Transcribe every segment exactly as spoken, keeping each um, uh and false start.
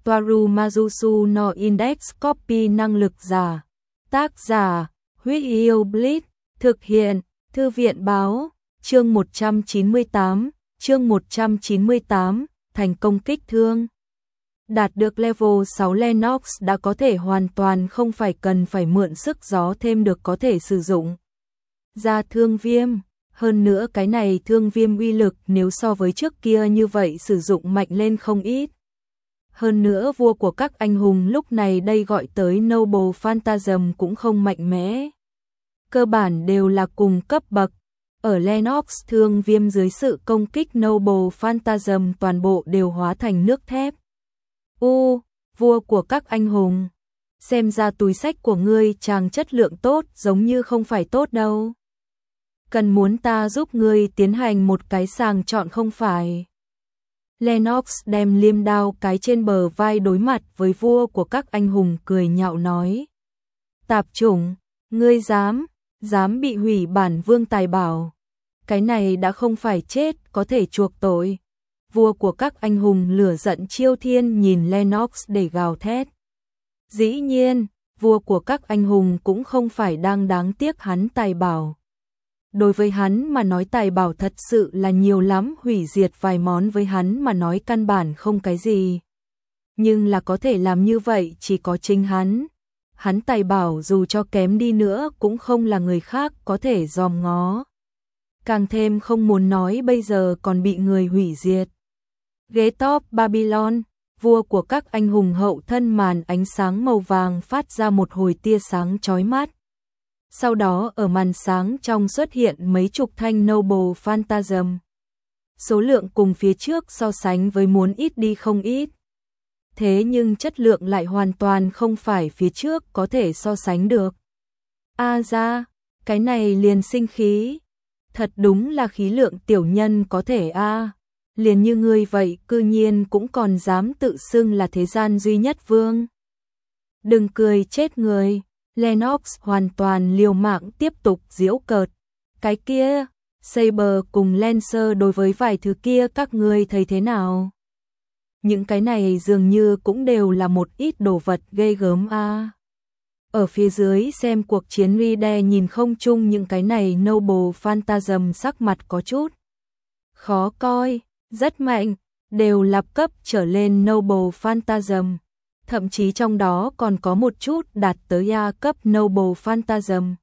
Toaru Majusu no Index Copy năng lực giả. Tác giả, Huyết Yêu Blitz, thực hiện, Thư viện báo, chương một trăm chín mươi tám, chương một trăm chín mươi tám, thành công kích thương. Đạt được level sáu Lennox đã có thể hoàn toàn không phải cần phải mượn sức gió thêm được có thể sử dụng ra thương viêm. Hơn nữa cái này thương viêm uy lực nếu so với trước kia như vậy sử dụng mạnh lên không ít. Hơn nữa vua của các anh hùng lúc này đây gọi tới Noble Phantasm cũng không mạnh mẽ. Cơ bản đều là cùng cấp bậc. Ở Lennox thương viêm dưới sự công kích Noble Phantasm toàn bộ đều hóa thành nước thép. U, vua của các anh hùng. Xem ra túi sách của ngươi chàng chất lượng tốt giống như không phải tốt đâu. Cần muốn ta giúp ngươi tiến hành một cái sàng chọn không phải. Lennox đem liêm đao cái trên bờ vai đối mặt với vua của các anh hùng cười nhạo nói. Tạp chủng, ngươi dám, dám bị hủy bản vương tài bảo. Cái này đã không phải chết có thể chuộc tội. Vua của các anh hùng lửa giận chiêu thiên nhìn Lennox để gào thét. Dĩ nhiên, vua của các anh hùng cũng không phải đang đáng tiếc hắn tài bảo. Đối với hắn mà nói tài bảo thật sự là nhiều lắm, hủy diệt vài món với hắn mà nói căn bản không cái gì. Nhưng là có thể làm như vậy chỉ có chính hắn. Hắn tài bảo dù cho kém đi nữa cũng không là người khác có thể dòm ngó. Càng thêm không muốn nói bây giờ còn bị người hủy diệt. Ghế top Babylon, vua của các anh hùng hậu thân màn ánh sáng màu vàng phát ra một hồi tia sáng chói mắt. Sau đó ở màn sáng trong xuất hiện mấy chục thanh Noble Phantasm. Số lượng cùng phía trước so sánh với muốn ít đi không ít. Thế nhưng chất lượng lại hoàn toàn không phải phía trước có thể so sánh được. A ra, cái này liền sinh khí. Thật đúng là khí lượng tiểu nhân có thể a. Liền như ngươi vậy cư nhiên cũng còn dám tự xưng là thế gian duy nhất vương. Đừng cười chết người. Lennox hoàn toàn liều mạng tiếp tục giễu cợt. Cái kia, Saber cùng Lancer đối với vài thứ kia các ngươi thấy thế nào? Những cái này dường như cũng đều là một ít đồ vật ghê gớm a. À. Ở phía dưới xem cuộc chiến Ride nhìn không chung những cái này Noble Phantasm sắc mặt có chút khó coi, rất mạnh, đều là cấp trở lên Noble Phantasm. Thậm chí trong đó còn có một chút đạt tới A cấp Noble Phantasm.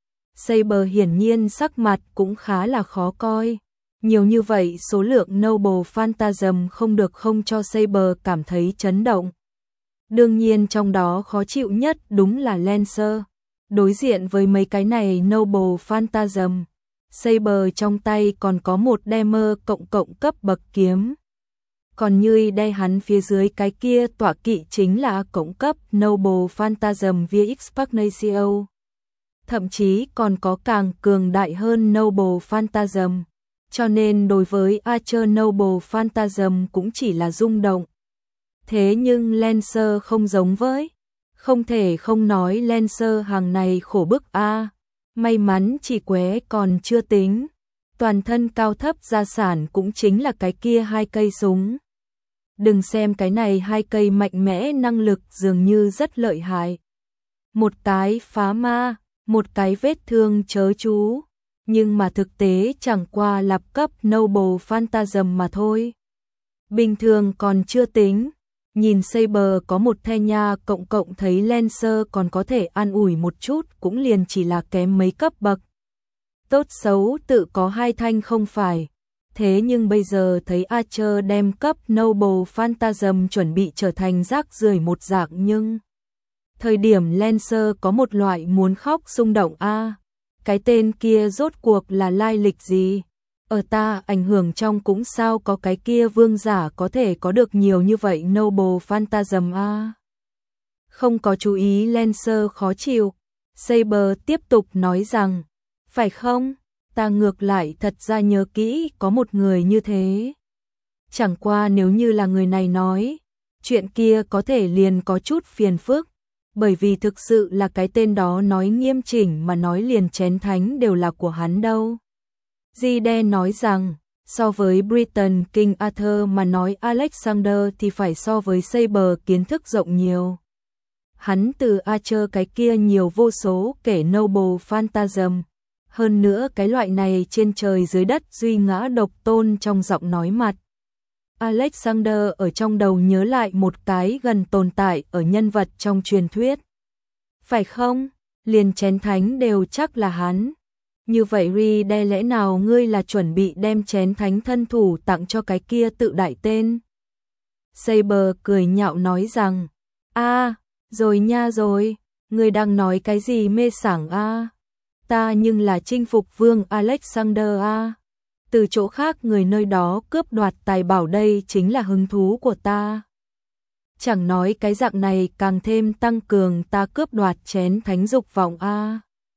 Saber hiển nhiên sắc mặt cũng khá là khó coi. Nhiều như vậy số lượng Noble Phantasm không được không cho Saber cảm thấy chấn động. Đương nhiên trong đó khó chịu nhất đúng là Lancer. Đối diện với mấy cái này Noble Phantasm, Saber trong tay còn có một Demer cộng cộng cấp bậc kiếm. Còn như đây hắn phía dưới cái kia tọa kỵ chính là cộng cấp Noble Phantasm vê ích Pagnatio. Thậm chí còn có càng cường đại hơn Noble Phantasm. Cho nên đối với Archer Noble Phantasm cũng chỉ là rung động. Thế nhưng Lancer không giống với. Không thể không nói Lancer hàng này khổ bức a. May mắn chỉ qué còn chưa tính. Toàn thân cao thấp gia sản cũng chính là cái kia hai cây súng. Đừng xem cái này hai cây mạnh mẽ năng lực dường như rất lợi hại. Một cái phá ma, một cái vết thương chớ chú. Nhưng mà thực tế chẳng qua là cấp Noble Phantasm mà thôi. Bình thường còn chưa tính. Nhìn Saber có một the nha cộng cộng thấy Lancer còn có thể an ủi một chút cũng liền chỉ là kém mấy cấp bậc. Tốt xấu tự có hai thanh không phải. Thế nhưng bây giờ thấy Archer đem cấp Noble Phantasm chuẩn bị trở thành rác rưởi một dạng nhưng thời điểm Lancer có một loại muốn khóc xung động a. Cái tên kia rốt cuộc là lai lịch gì? Ở ta ảnh hưởng trong cũng sao có cái kia vương giả có thể có được nhiều như vậy Noble Phantasm a. Không có chú ý Lancer khó chịu. Saber tiếp tục nói rằng, phải không? Ta ngược lại thật ra nhớ kỹ có một người như thế. Chẳng qua nếu như là người này nói, chuyện kia có thể liền có chút phiền phức, bởi vì thực sự là cái tên đó nói nghiêm chỉnh mà nói liền chén thánh đều là của hắn đâu. Di Đe nói rằng, So với Britain King Arthur mà nói Alexander thì phải so với Saber kiến thức rộng nhiều. Hắn từ Archer cái kia nhiều vô số kể Noble Phantasm. Hơn nữa cái loại này trên trời dưới đất duy ngã độc tôn trong giọng nói mặt. Alexander ở trong đầu nhớ lại một cái gần tồn tại ở nhân vật trong truyền thuyết. Phải không? Liền chén thánh đều chắc là hắn. Như vậy Ride lẽ nào ngươi là chuẩn bị đem chén thánh thân thủ tặng cho cái kia tự đại tên? Saber cười nhạo nói rằng, a rồi nha rồi, ngươi đang nói cái gì mê sảng a? Ta nhưng là chinh phục vương Alexander a. Từ chỗ khác người nơi đó cướp đoạt tài bảo đây chính là hứng thú của ta. Chẳng nói cái dạng này càng thêm tăng cường ta cướp đoạt chén thánh dục vọng a.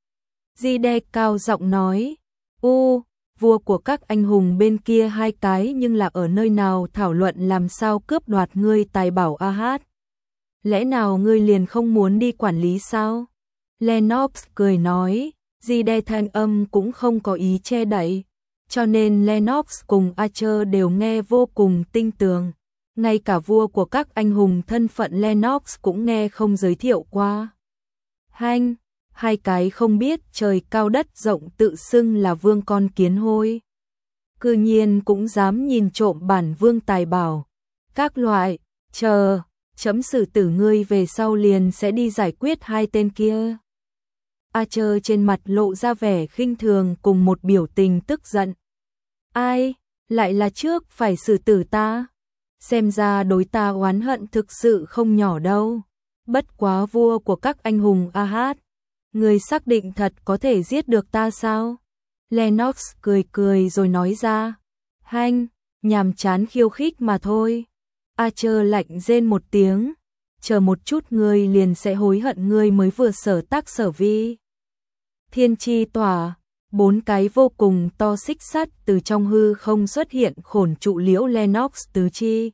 Ride cao giọng nói, u, vua của các anh hùng bên kia hai cái nhưng là ở nơi nào thảo luận làm sao cướp đoạt ngươi tài bảo a hát. Lẽ nào ngươi liền không muốn đi quản lý sao? Lennox cười nói, Ride thanh âm cũng không có ý che đậy, cho nên Lennox cùng Archer đều nghe vô cùng tinh tường. Ngay cả vua của các anh hùng thân phận Lennox cũng nghe không giới thiệu qua. Hanh, hai cái không biết trời cao đất rộng tự xưng là vương con kiến hôi. Cư nhiên cũng dám nhìn trộm bản vương tài bảo. Các loại, chờ, chấm xử tử ngươi về sau liền sẽ đi giải quyết hai tên kia. Archer trên mặt lộ ra vẻ khinh thường cùng một biểu tình tức giận. Ai, lại là trước phải xử tử ta? Xem ra đối ta oán hận thực sự không nhỏ đâu. Bất quá vua của các anh hùng a hát, người xác định thật có thể giết được ta sao? Lennox cười cười rồi nói ra, hanh, nhàm chán khiêu khích mà thôi. Archer lạnh rên một tiếng, chờ một chút ngươi liền sẽ hối hận ngươi mới vừa sở tác sở vi. Thiên chi tỏa, bốn cái vô cùng to xích sắt từ trong hư không xuất hiện khổn trụ liễu Lennox tứ chi.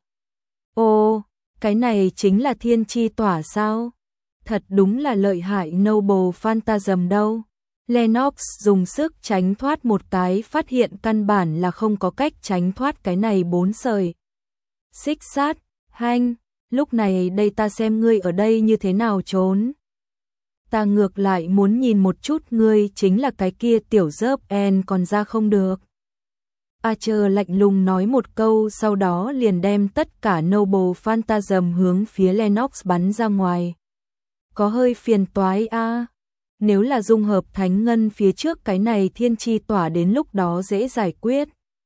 Ô, cái này chính là thiên chi tỏa sao? Thật đúng là lợi hại Noble Phantasm đâu. Lennox dùng sức tránh thoát một cái, phát hiện căn bản là không có cách tránh thoát cái này bốn sợi xích sắt. Hanh, lúc này đây ta xem ngươi ở đây như thế nào trốn. Ta ngược lại muốn nhìn một chút ngươi chính là cái kia tiểu dớp en còn ra không được. Archer lạnh lùng nói một câu, sau đó liền đem tất cả Noble Phantasm hướng phía Lennox bắn ra ngoài. Có hơi phiền toái a. Nếu là dung hợp thánh ngân phía trước cái này thiên chi tỏa đến lúc đó dễ giải quyết.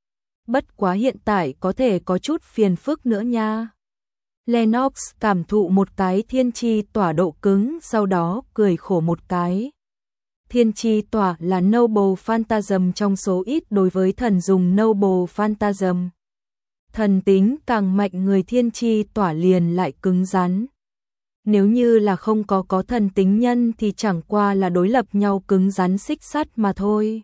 Bất quá hiện tại có thể có chút phiền phức nữa nha. Lennox cảm thụ một cái thiên chi tỏa độ cứng, sau đó cười khổ một cái. Thiên chi tỏa là Noble Phantasm trong số ít đối với thần dùng Noble Phantasm. Thần tính càng mạnh người thiên chi tỏa liền lại cứng rắn. Nếu như là không có có thần tính nhân thì chẳng qua là đối lập nhau cứng rắn xích sắt mà thôi.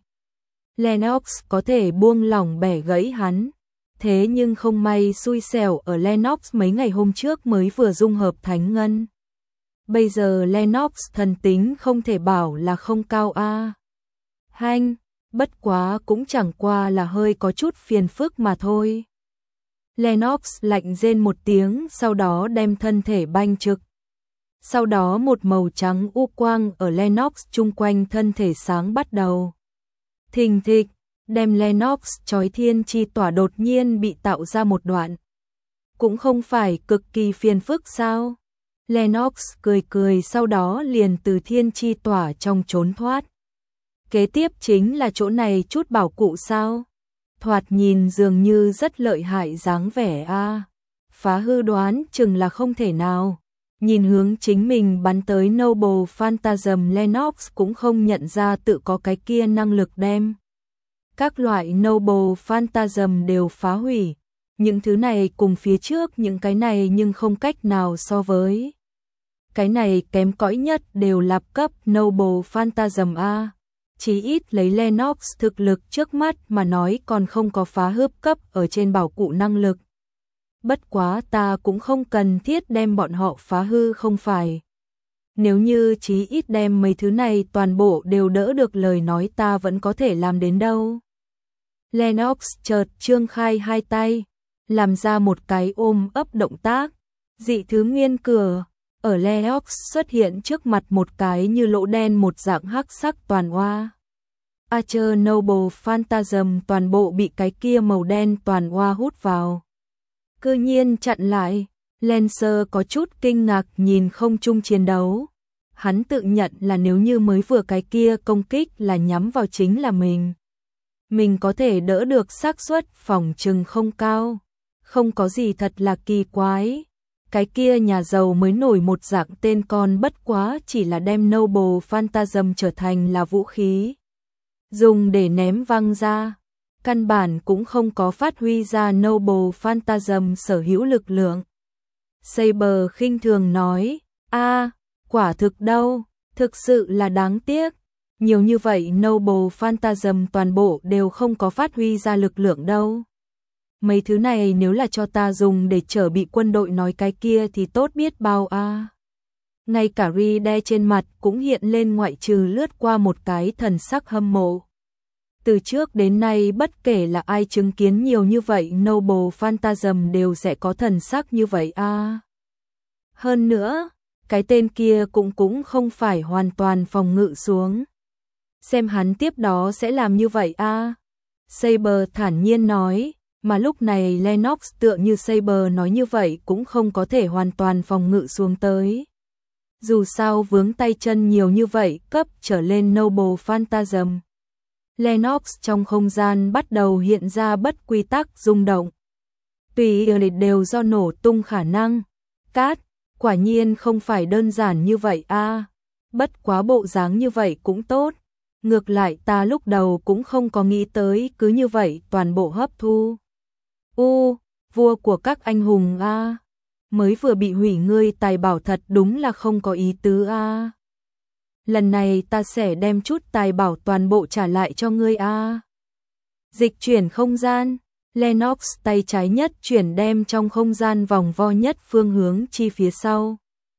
Lennox có thể buông lỏng bẻ gãy hắn. Thế nhưng không may xui xẻo ở Lennox mấy ngày hôm trước mới vừa dung hợp thánh ngân. Bây giờ Lennox thần tính không thể bảo là không cao a. Hanh, bất quá cũng chẳng qua là hơi có chút phiền phức mà thôi. Lennox lạnh rên một tiếng, sau đó đem thân thể banh trực. Sau đó một màu trắng u quang ở Lennox chung quanh thân thể sáng bắt đầu. Thình thịch, đem Lennox chói thiên chi tỏa đột nhiên bị tạo ra một đoạn. Cũng không phải cực kỳ phiền phức sao? Lennox cười cười, sau đó liền từ thiên chi tỏa trong trốn thoát. Kế tiếp chính là chỗ này chút bảo cụ sao? Thoạt nhìn dường như rất lợi hại dáng vẻ a. Phá hư đoán chừng là không thể nào. Nhìn hướng chính mình bắn tới Noble Phantasm, Lennox cũng không nhận ra tự có cái kia năng lực đem các loại Noble Phantasm đều phá hủy. Những thứ này cùng phía trước những cái này nhưng không cách nào so với. Cái này kém cỏi nhất đều là cấp Noble Phantasm A. Chí ít lấy Lennox thực lực trước mắt mà nói còn không có phá hư cấp ở trên bảo cụ năng lực. Bất quá ta cũng không cần thiết đem bọn họ phá hư không phải. Nếu như chí ít đem mấy thứ này toàn bộ đều đỡ được lời nói ta vẫn có thể làm đến đâu. Lennox chợt trương khai hai tay, làm ra một cái ôm ấp động tác. Dị thứ nguyên cửa, ở Lennox xuất hiện trước mặt một cái như lỗ đen một dạng hắc sắc toàn hoa. Archer Noble Phantasm toàn bộ bị cái kia màu đen toàn hoa hút vào. Cư nhiên chặn lại, Lancer có chút kinh ngạc nhìn không trung chiến đấu. Hắn tự nhận là nếu như mới vừa cái kia công kích là nhắm vào chính là mình. Mình có thể đỡ được xác suất phòng trừng không cao. Không có gì thật là kỳ quái. Cái kia nhà giàu mới nổi một dạng tên con bất quá chỉ là đem Noble Phantasm trở thành là vũ khí. Dùng để ném văng ra. Căn bản cũng không có phát huy ra Noble Phantasm sở hữu lực lượng. Saber khinh thường nói, a quả thực đâu, thực sự là đáng tiếc. Nhiều như vậy Noble Phantasm toàn bộ đều không có phát huy ra lực lượng đâu. Mấy thứ này nếu là cho ta dùng để chở bị quân đội nói cái kia thì tốt biết bao a. À. Ngay cả Ride trên mặt cũng hiện lên ngoại trừ lướt qua một cái thần sắc hâm mộ. Từ trước đến nay bất kể là ai chứng kiến nhiều như vậy Noble Phantasm đều sẽ có thần sắc như vậy a. À. Hơn nữa, cái tên kia cũng cũng không phải hoàn toàn phòng ngự xuống. Xem hắn tiếp đó sẽ làm như vậy a. À. Saber thản nhiên nói, mà lúc này Lennox tựa như Saber nói như vậy cũng không có thể hoàn toàn phòng ngự xuống tới. Dù sao vướng tay chân nhiều như vậy cấp trở lên Noble Phantasm. Lennox trong không gian bắt đầu hiện ra bất quy tắc rung động. Tùy đều do nổ tung khả năng. Cát, quả nhiên không phải đơn giản như vậy a. À. Bất quá bộ dáng như vậy cũng tốt. Ngược lại ta lúc đầu cũng không có nghĩ tới cứ như vậy toàn bộ hấp thu. U, vua của các anh hùng a. À. Mới vừa bị hủy ngươi tài bảo thật đúng là không có ý tứ a. À. Lần này ta sẽ đem chút tài bảo toàn bộ trả lại cho ngươi a. À. Dịch chuyển không gian, Lennox tay trái nhất chuyển đem trong không gian vòng vo nhất phương hướng chi phía sau.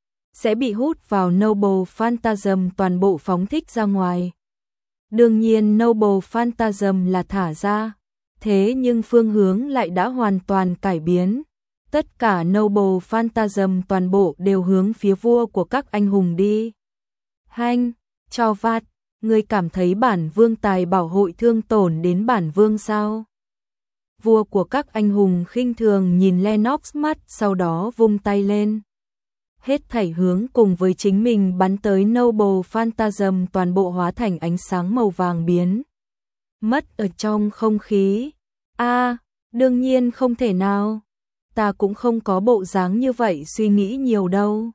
Sẽ bị hút vào Noble Phantasm toàn bộ phóng thích ra ngoài. Đương nhiên Noble Phantasm là thả ra, thế nhưng phương hướng lại đã hoàn toàn cải biến. Tất cả Noble Phantasm toàn bộ đều hướng phía vua của các anh hùng đi. Hanh, cho vạt, ngươi cảm thấy bản vương tài bảo hội thương tổn đến bản vương sao? Vua của các anh hùng khinh thường nhìn Lennox mắt sau đó vung tay lên. Hết thảy hướng cùng với chính mình bắn tới Noble Phantasm toàn bộ hóa thành ánh sáng màu vàng biến. Mất ở trong không khí. A, à, đương nhiên không thể nào. Ta cũng không có bộ dáng như vậy suy nghĩ nhiều đâu.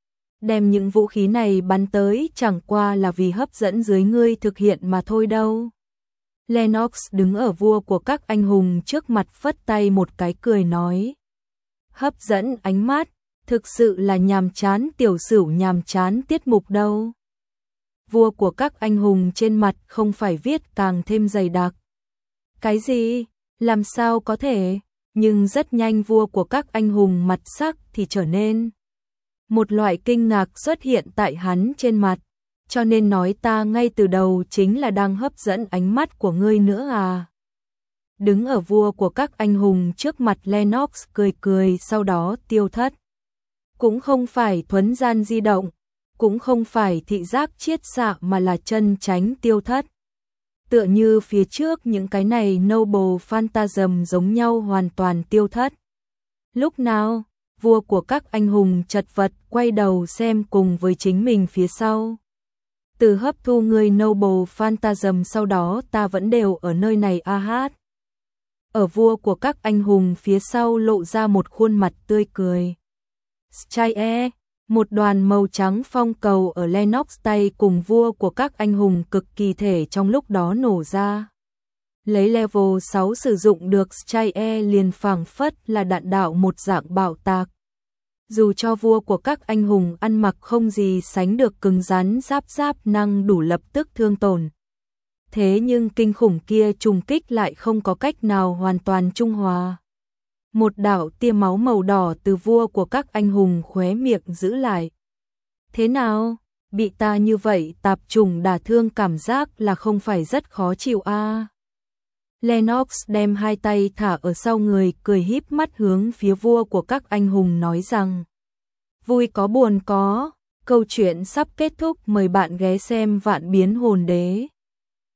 Đem những vũ khí này bắn tới chẳng qua là vì hấp dẫn dưới ngươi thực hiện mà thôi đâu. Lennox đứng ở vua của các anh hùng trước mặt phất tay một cái cười nói. Hấp dẫn ánh mắt, thực sự là nhàm chán tiểu sửu nhàm chán tiết mục đâu. Vua của các anh hùng trên mặt không phải viết càng thêm dày đặc. Cái gì? Làm sao có thể? Nhưng rất nhanh vua của các anh hùng mặt sắc thì trở nên. Một loại kinh ngạc xuất hiện tại hắn trên mặt. Cho nên nói ta ngay từ đầu chính là đang hấp dẫn ánh mắt của ngươi nữa à. Đứng ở vua của các anh hùng trước mặt Lennox cười cười sau đó tiêu thất. Cũng không phải thuấn gian di động, cũng không phải thị giác chiết xạ mà là chân tránh tiêu thất. Tựa như phía trước những cái này Noble Phantasm giống nhau hoàn toàn tiêu thất. Lúc nào, vua của các anh hùng chật vật quay đầu xem cùng với chính mình phía sau. Từ hấp thu người Noble Phantasm sau đó ta vẫn đều ở nơi này a hát. Ở vua của các anh hùng phía sau lộ ra một khuôn mặt tươi cười. Strike, một đoàn màu trắng phong cầu ở Lennox tay cùng vua của các anh hùng cực kỳ thể trong lúc đó nổ ra. Lấy level sáu sử dụng được Strike liền phảng phất là đạn đạo một dạng bạo tạc. Dù cho vua của các anh hùng ăn mặc không gì sánh được cứng rắn giáp giáp năng đủ lập tức thương tổn. Thế nhưng kinh khủng kia trùng kích lại không có cách nào hoàn toàn trung hòa. Một đạo tia máu màu đỏ từ vua của các anh hùng khóe miệng giữ lại. Thế nào? Bị ta như vậy tạp trùng đả thương cảm giác là không phải rất khó chịu a. À? Lennox đem hai tay thả ở sau người, cười híp mắt hướng phía vua của các anh hùng nói rằng: vui có buồn có, câu chuyện sắp kết thúc, mời bạn ghé xem Vạn Biến Hồn Đế.